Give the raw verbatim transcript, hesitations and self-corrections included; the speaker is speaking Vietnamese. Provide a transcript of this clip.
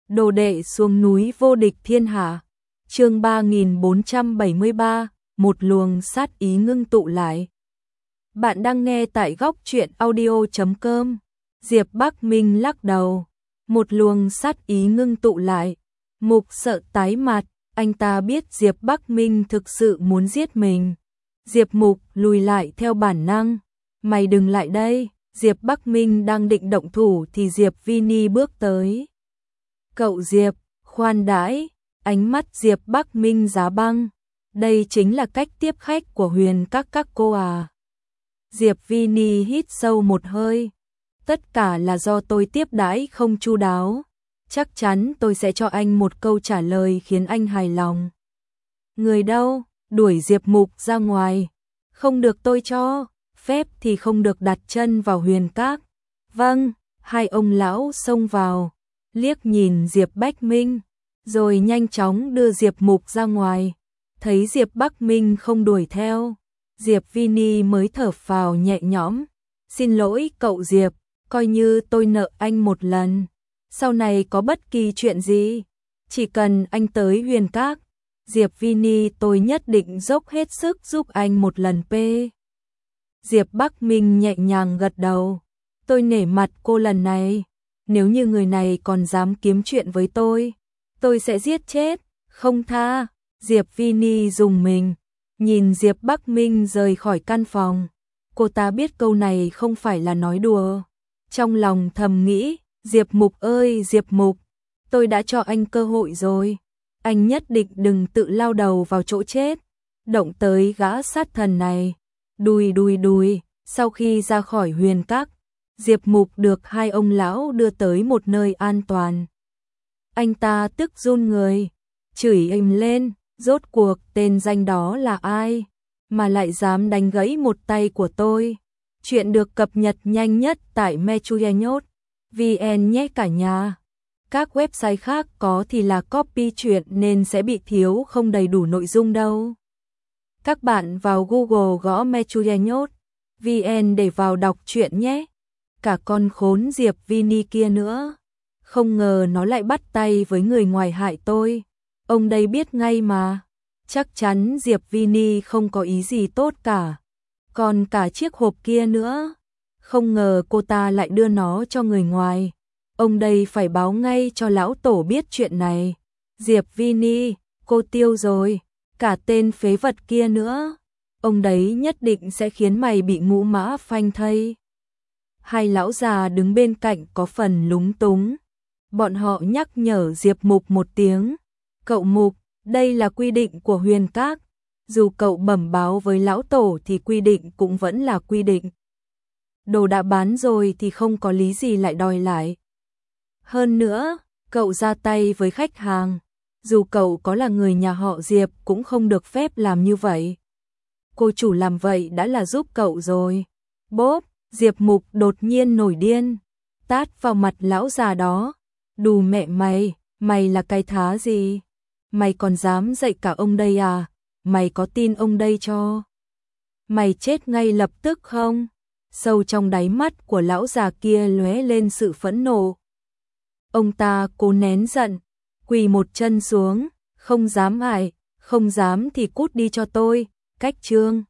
Đồ đệ xuống núi vô địch thiên hạ. Chương ba nghìn bốn trăm bảy mươi ba, một luồng sát ý ngưng tụ lại. Bạn đang nghe tại góc truyện audio chấm com. Diệp Bắc Minh lắc đầu, một luồng sát ý ngưng tụ lại. Mục Sợ tái mặt, anh ta biết Diệp Bắc Minh thực sự muốn giết mình. Diệp Mục lùi lại theo bản năng, mày đừng lại đây. Diệp Bắc Minh đang định động thủ thì Diệp Vini bước tới. Cậu Diệp, khoan đãi, ánh mắt Diệp Bắc Minh giá băng. Đây chính là cách tiếp khách của Huyền các các cô à. Diệp Vini hít sâu một hơi. Tất cả là do tôi tiếp đãi không chu đáo. Chắc chắn tôi sẽ cho anh một câu trả lời khiến anh hài lòng. Người đâu? Đuổi Diệp Mục ra ngoài. Không được tôi cho phép thì không được đặt chân vào Huyền các. Vâng, hai ông lão xông vào, liếc nhìn Diệp Bắc Minh, rồi nhanh chóng đưa Diệp Mục ra ngoài. Thấy Diệp Bắc Minh không đuổi theo, Diệp Vini mới thở phào nhẹ nhõm. Xin lỗi cậu Diệp, coi như tôi nợ anh một lần. Sau này có bất kỳ chuyện gì, chỉ cần anh tới Huyền các, Diệp Vini tôi nhất định dốc hết sức giúp anh một lần p. Diệp Bắc Minh nhẹ nhàng gật đầu. Tôi nể mặt cô lần này. Nếu như người này còn dám kiếm chuyện với tôi, tôi sẽ giết chết, không tha. Diệp Vini dùng mình, nhìn Diệp Bắc Minh rời khỏi căn phòng. Cô ta biết câu này không phải là nói đùa. Trong lòng thầm nghĩ, Diệp Mục ơi Diệp Mục, tôi đã cho anh cơ hội rồi. Anh nhất định đừng tự lao đầu vào chỗ chết, động tới gã sát thần này. Đùi đùi đùi, sau khi ra khỏi Huyền các, Diệp Mục được hai ông lão đưa tới một nơi an toàn. Anh ta tức run người, chửi ầm lên, rốt cuộc tên danh đó là ai, mà lại dám đánh gãy một tay của tôi. Chuyện được cập nhật nhanh nhất tại Mechuyenyot chấm vn nhé cả nhà. Các website khác có thì là copy chuyện nên sẽ bị thiếu không đầy đủ nội dung đâu. Các bạn vào Google gõ Mechuyenyot chấm vn để vào đọc truyện nhé. Cả con khốn Diệp Vini kia nữa. Không ngờ nó lại bắt tay với người ngoài hại tôi. Ông đây biết ngay mà. Chắc chắn Diệp Vini không có ý gì tốt cả. Còn cả chiếc hộp kia nữa. Không ngờ cô ta lại đưa nó cho người ngoài. Ông đây phải báo ngay cho lão tổ biết chuyện này. Diệp Vini, cô tiêu rồi. Cả tên phế vật kia nữa. Ông đấy nhất định sẽ khiến mày bị ngũ mã phanh thây. Hai lão già đứng bên cạnh có phần lúng túng. Bọn họ nhắc nhở Diệp Mục một tiếng. Cậu Mục, đây là quy định của Huyền các. Dù cậu bẩm báo với lão tổ thì quy định cũng vẫn là quy định. Đồ đã bán rồi thì không có lý gì lại đòi lại. Hơn nữa, cậu ra tay với khách hàng. Dù cậu có là người nhà họ Diệp cũng không được phép làm như vậy. Cô chủ làm vậy đã là giúp cậu rồi. Bốp, Diệp Mục đột nhiên nổi điên, tát vào mặt lão già đó. Đù mẹ mày, mày là cái thá gì? Mày còn dám dạy cả ông đây à? Mày có tin ông đây cho mày chết ngay lập tức không? Sâu trong đáy mắt của lão già kia lóe lên sự phẫn nộ. Ông ta cố nén giận, quỳ một chân xuống, không dám ải, không dám thì cút đi cho tôi. Cách chương